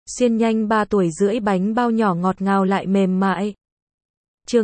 xiên nhanh 3 tuổi rưỡi bánh bao nhỏ ngọt ngào lại mềm mại. Chương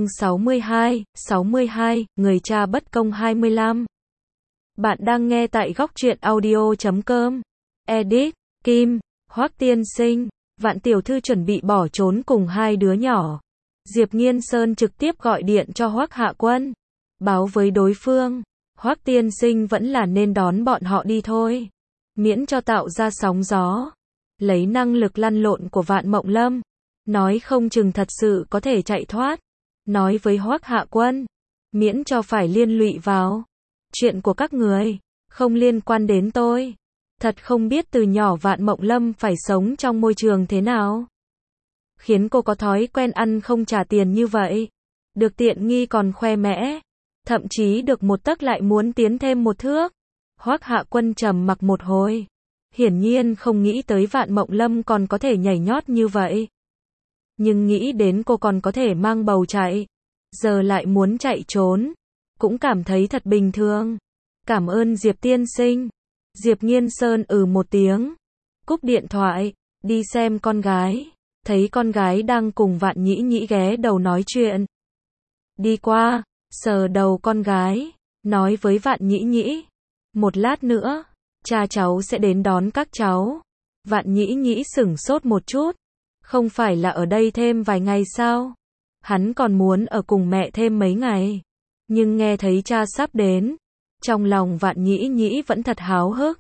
62, người cha bất công 25. Bạn đang nghe tại góc truyện audio.com. Edit, Kim, Hoắc tiên sinh, Vạn tiểu thư chuẩn bị bỏ trốn cùng hai đứa nhỏ. Diệp Nghiên Sơn trực tiếp gọi điện cho Hoắc Hạ Quân, báo với đối phương, Hoắc tiên sinh vẫn là nên đón bọn họ đi thôi, miễn cho tạo ra sóng gió. Lấy năng lực lăn lộn của Vạn Mộng Lâm, nói không chừng thật sự có thể chạy thoát. Nói với Hoắc Hạ Quân, miễn cho phải liên lụy vào chuyện của các người, không liên quan đến tôi. Thật không biết từ nhỏ Vạn Mộng Lâm phải sống trong môi trường thế nào, khiến cô có thói quen ăn không trả tiền như vậy. Được tiện nghi còn khoe mẽ, thậm chí được một tấc lại muốn tiến thêm một thước. Hoắc Hạ Quân trầm mặc một hồi, hiển nhiên không nghĩ tới Vạn Mộng Lâm còn có thể nhảy nhót như vậy. Nhưng nghĩ đến cô còn có thể mang bầu chạy, giờ lại muốn chạy trốn, cũng cảm thấy thật bình thường. Cảm ơn Diệp tiên sinh. Diệp Nghiên Sơn một tiếng, cúp điện thoại, đi xem con gái, thấy con gái đang cùng Vạn Nhĩ Nhĩ ghé đầu nói chuyện. Đi qua, sờ đầu con gái, nói với Vạn Nhĩ Nhĩ, một lát nữa, cha cháu sẽ đến đón các cháu. Vạn Nhĩ Nhĩ sửng sốt một chút, không phải là ở đây thêm vài ngày sao? Hắn còn muốn ở cùng mẹ thêm mấy ngày, nhưng nghe thấy cha sắp đến, trong lòng Vạn Nhĩ Nhĩ vẫn thật háo hức.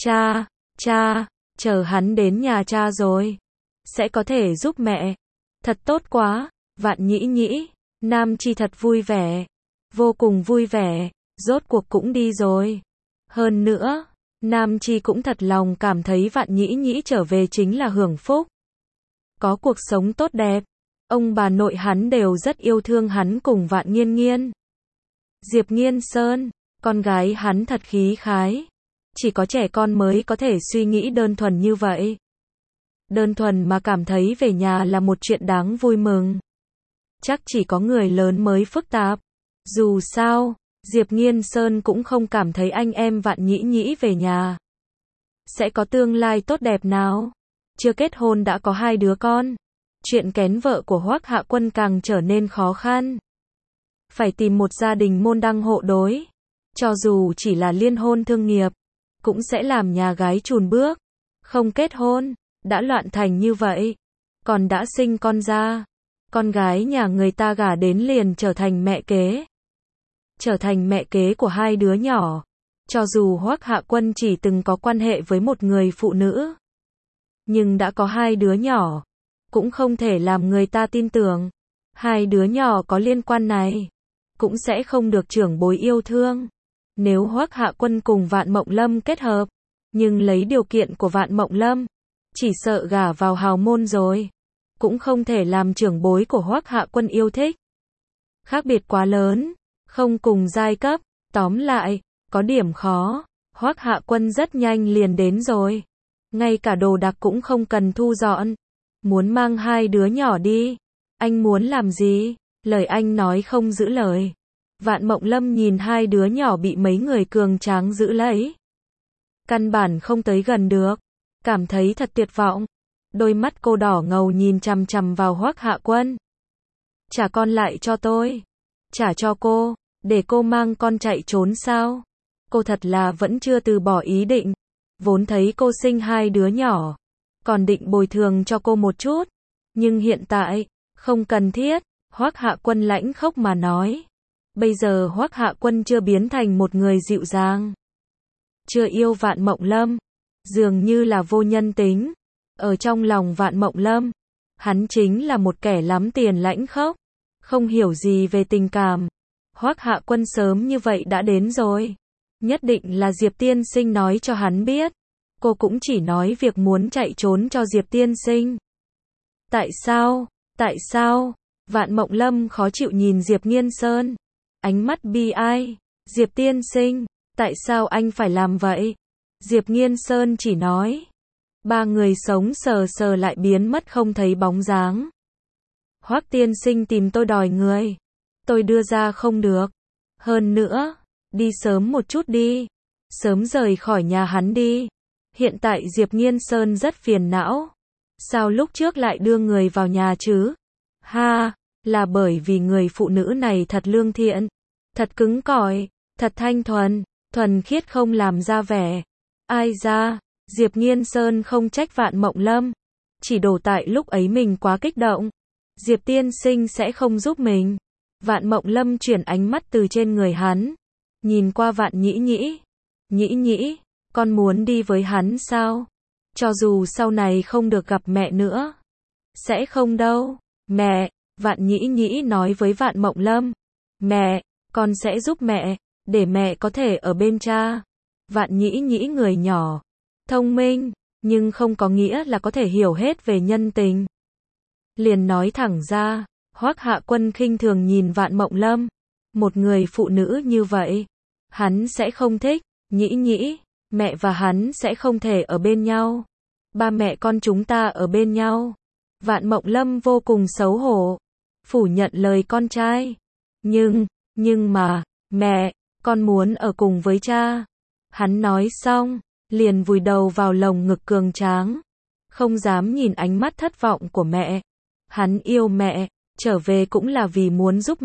Cha, chờ hắn đến nhà cha rồi, sẽ có thể giúp mẹ. Thật tốt quá, Vạn Nhĩ Nhĩ, Nam Chi thật vui vẻ, vô cùng vui vẻ, rốt cuộc cũng đi rồi. Hơn nữa, Nam Chi cũng thật lòng cảm thấy Vạn Nhĩ Nhĩ trở về chính là hưởng phúc. Có cuộc sống tốt đẹp, ông bà nội hắn đều rất yêu thương hắn cùng Vạn Nghiên Nghiên. Diệp Nghiên Sơn, con gái hắn thật khí khái. Chỉ có trẻ con mới có thể suy nghĩ đơn thuần như vậy. Đơn thuần mà cảm thấy về nhà là một chuyện đáng vui mừng. Chắc chỉ có người lớn mới phức tạp. Dù sao, Diệp Nghiên Sơn cũng không cảm thấy anh em Vạn Nhĩ Nhĩ về nhà sẽ có tương lai tốt đẹp nào. Chưa kết hôn đã có hai đứa con. Chuyện kén vợ của Hoắc Hạ Quân càng trở nên khó khăn. Phải tìm một gia đình môn đăng hộ đối. Cho dù chỉ là liên hôn thương nghiệp, cũng sẽ làm nhà gái chùn bước. Không kết hôn, đã loạn thành như vậy, còn đã sinh con ra. Con gái nhà người ta gả đến liền trở thành mẹ kế. Trở thành mẹ kế của hai đứa nhỏ. Cho dù Hoắc Hạ Quân chỉ từng có quan hệ với một người phụ nữ, nhưng đã có hai đứa nhỏ, cũng không thể làm người ta tin tưởng. Hai đứa nhỏ có liên quan này, cũng sẽ không được trưởng bối yêu thương. Nếu Hoắc Hạ Quân cùng Vạn Mộng Lâm kết hợp, nhưng lấy điều kiện của Vạn Mộng Lâm, chỉ sợ gả vào hào môn rồi, cũng không thể làm trưởng bối của Hoắc Hạ Quân yêu thích. Khác biệt quá lớn, không cùng giai cấp, tóm lại, có điểm khó. Hoắc Hạ Quân rất nhanh liền đến rồi, ngay cả đồ đạc cũng không cần thu dọn, muốn mang hai đứa nhỏ đi. Anh muốn làm gì? Lời anh nói không giữ lời. Vạn Mộng Lâm nhìn hai đứa nhỏ bị mấy người cường tráng giữ lấy, căn bản không tới gần được, cảm thấy thật tuyệt vọng. Đôi mắt cô đỏ ngầu nhìn chằm chằm vào Hoắc Hạ Quân. Trả con lại cho tôi. Trả cho cô, để cô mang con chạy trốn sao? Cô thật là vẫn chưa từ bỏ ý định. Vốn thấy cô sinh hai đứa nhỏ, còn định bồi thường cho cô một chút, nhưng hiện tại, không cần thiết. Hoắc Hạ Quân lãnh khốc mà nói. Bây giờ Hoắc Hạ Quân chưa biến thành một người dịu dàng, chưa yêu Vạn Mộng Lâm, dường như là vô nhân tính. Ở trong lòng Vạn Mộng Lâm, hắn chính là một kẻ lắm tiền lãnh khốc, không hiểu gì về tình cảm. Hoắc Hạ Quân sớm như vậy đã đến rồi, nhất định là Diệp tiên sinh nói cho hắn biết. Cô cũng chỉ nói việc muốn chạy trốn cho Diệp tiên sinh. Tại sao? Tại sao? Vạn Mộng Lâm khó chịu nhìn Diệp Nghiên Sơn, ánh mắt bi ai. Diệp tiên sinh, tại sao anh phải làm vậy? Diệp Nghiên Sơn chỉ nói. Ba người sống sờ sờ lại biến mất không thấy bóng dáng. Hoắc tiên sinh tìm tôi đòi người, tôi đưa ra không được. Hơn nữa, đi sớm một chút đi, sớm rời khỏi nhà hắn đi. Hiện tại Diệp Nghiên Sơn rất phiền não, Sao lúc trước lại đưa người vào nhà chứ? Ha, là bởi vì người phụ nữ này thật lương thiện, thật cứng cỏi, thật thanh thuần, thuần khiết không làm ra vẻ. Ai ra, Diệp Nghiên Sơn không trách Vạn Mộng Lâm, chỉ đổ tại lúc ấy mình quá kích động. Diệp tiên sinh sẽ không giúp mình. Vạn Mộng Lâm chuyển ánh mắt từ trên người hắn, nhìn qua Vạn Nhĩ Nhĩ. Nhĩ Nhĩ, con muốn đi với hắn sao? Cho dù sau này không được gặp mẹ nữa. Sẽ không đâu. Mẹ, Vạn Nhĩ Nhĩ nói với Vạn Mộng Lâm. Mẹ, con sẽ giúp mẹ, để mẹ có thể ở bên cha. Vạn Nhĩ Nhĩ người nhỏ, thông minh, nhưng không có nghĩa là có thể hiểu hết về nhân tình. Liền nói thẳng ra, Hoắc Hạ Quân khinh thường nhìn Vạn Mộng Lâm. Một người phụ nữ như vậy, hắn sẽ không thích. Nhĩ Nhĩ, mẹ và hắn sẽ không thể ở bên nhau. Ba mẹ con chúng ta ở bên nhau. Vạn Mộng Lâm vô cùng xấu hổ, phủ nhận lời con trai. Nhưng mà, mẹ, con muốn ở cùng với cha. Hắn nói xong, liền vùi đầu vào lồng ngực cường tráng, không dám nhìn ánh mắt thất vọng của mẹ. Hắn yêu mẹ, trở về cũng là vì muốn giúp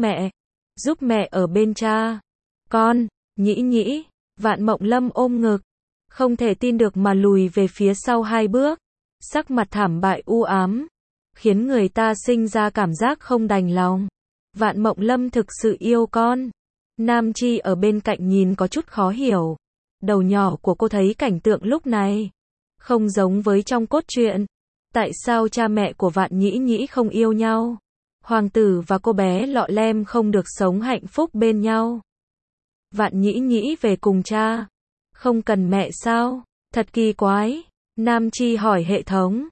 mẹ ở bên cha. Con, Nhĩ Nhĩ, Vạn Mộng Lâm ôm ngực, không thể tin được mà lùi về phía sau 2 bước, sắc mặt thảm bại u ám, khiến người ta sinh ra cảm giác không đành lòng. Vạn Mộng Lâm thực sự yêu con. Nam Chi ở bên cạnh nhìn có chút khó hiểu. Đầu nhỏ của cô thấy cảnh tượng lúc này không giống với trong cốt truyện. Tại sao cha mẹ của Vạn Nhĩ Nhĩ không yêu nhau? Hoàng tử và cô bé lọ lem không được sống hạnh phúc bên nhau. Vạn Nhĩ Nhĩ về cùng cha, không cần mẹ sao? Thật kỳ quái. Nam Chi hỏi hệ thống.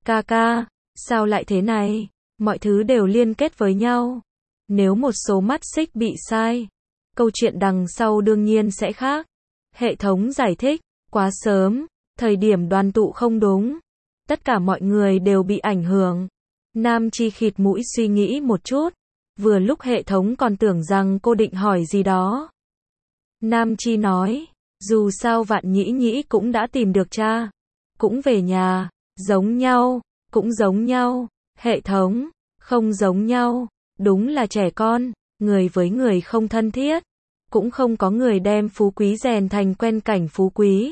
Ca, sao lại thế này? Mọi thứ đều liên kết với nhau. Nếu một số mắt xích bị sai, câu chuyện đằng sau đương nhiên sẽ khác. Hệ thống giải thích, quá sớm, thời điểm đoàn tụ không đúng. Tất cả mọi người đều bị ảnh hưởng. Nam Chi khịt mũi suy nghĩ một chút. Vừa lúc hệ thống còn tưởng rằng cô định hỏi gì đó. Nam Chi nói, dù sao Vạn Nhĩ Nhĩ cũng đã tìm được cha, cũng về nhà, giống nhau, cũng giống nhau. Hệ thống, không giống nhau, đúng là trẻ con, người với người không thân thiết, cũng không có người đem phú quý rèn thành quen cảnh phú quý.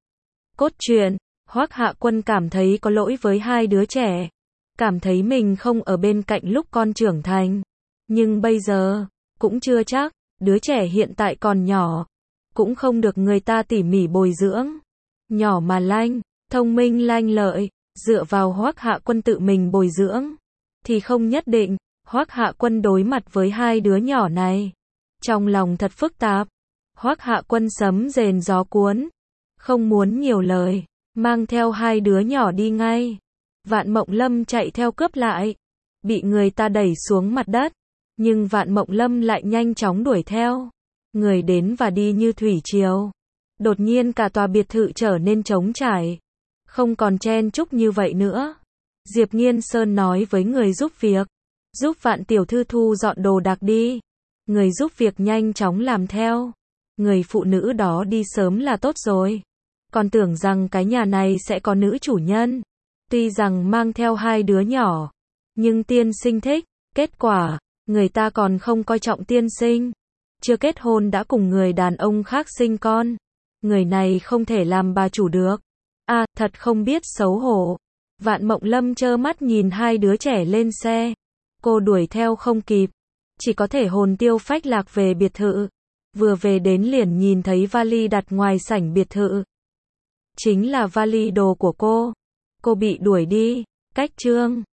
Cốt truyện, Hoắc Hạ Quân cảm thấy có lỗi với 2 đứa trẻ, cảm thấy mình không ở bên cạnh lúc con trưởng thành. Nhưng bây giờ, cũng chưa chắc, đứa trẻ hiện tại còn nhỏ, cũng không được người ta tỉ mỉ bồi dưỡng. Nhỏ mà lanh, thông minh lanh lợi, dựa vào Hoắc Hạ Quân tự mình bồi dưỡng, thì không nhất định. Hoắc Hạ Quân đối mặt với 2 đứa nhỏ này, trong lòng thật phức tạp. Hoắc Hạ Quân sấm rền gió cuốn, không muốn nhiều lời, mang theo 2 đứa nhỏ đi ngay. Vạn Mộng Lâm chạy theo cướp lại, bị người ta đẩy xuống mặt đất, nhưng Vạn Mộng Lâm lại nhanh chóng đuổi theo. Người đến và đi như thủy triều. Đột nhiên cả tòa biệt thự trở nên trống trải, không còn chen chúc như vậy nữa. Diệp Nghiên Sơn nói với người giúp việc, giúp Vạn tiểu thư thu dọn đồ đạc đi. Người giúp việc nhanh chóng làm theo. Người phụ nữ đó đi sớm là tốt rồi. Còn tưởng rằng cái nhà này sẽ có nữ chủ nhân. Tuy rằng mang theo 2 đứa nhỏ, nhưng tiên sinh thích. Kết quả, người ta còn không coi trọng tiên sinh. Chưa kết hôn đã cùng người đàn ông khác sinh con. Người này không thể làm bà chủ được. Thật không biết xấu hổ. Vạn Mộng Lâm trơ mắt nhìn 2 đứa trẻ lên xe. Cô đuổi theo không kịp, chỉ có thể hồn tiêu phách lạc về biệt thự. Vừa về đến liền nhìn thấy vali đặt ngoài sảnh biệt thự. Chính là vali đồ của cô. Cô bị đuổi đi. Cách chương